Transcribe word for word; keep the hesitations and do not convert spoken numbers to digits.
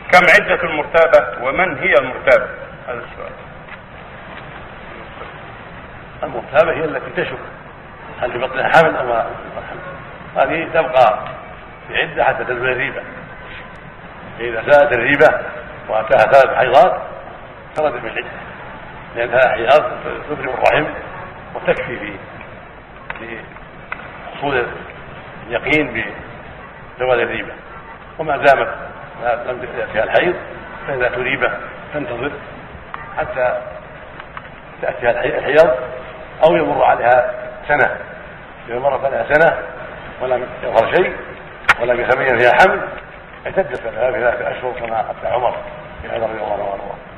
كم عدة المرتابة ومن هي المرتابة؟ هذا السؤال. المرتابة هي التي تشك هل في بطنها حمل أو ما حمل، هذه تبقى في عدة حتى تزول الريبة. فإذا زالت الريبة وأتاها ثلاث حيضات خرجت من العدة، لأنها حيض تضرب الرحم وتكفي في لحصول اليقين بزوال الريبة. وما دامت لم تأتيها الحيض فإذا تريبة تنتظر حتى تأتيها الحيض أو يمر عليها سنة. إذا مرت عليها سنة ولم يظهر شيء ولم يتبين فيها حمل اعتدت لها ثلاثة أشهر كما حتى عمر في عمر رضي الله عنه.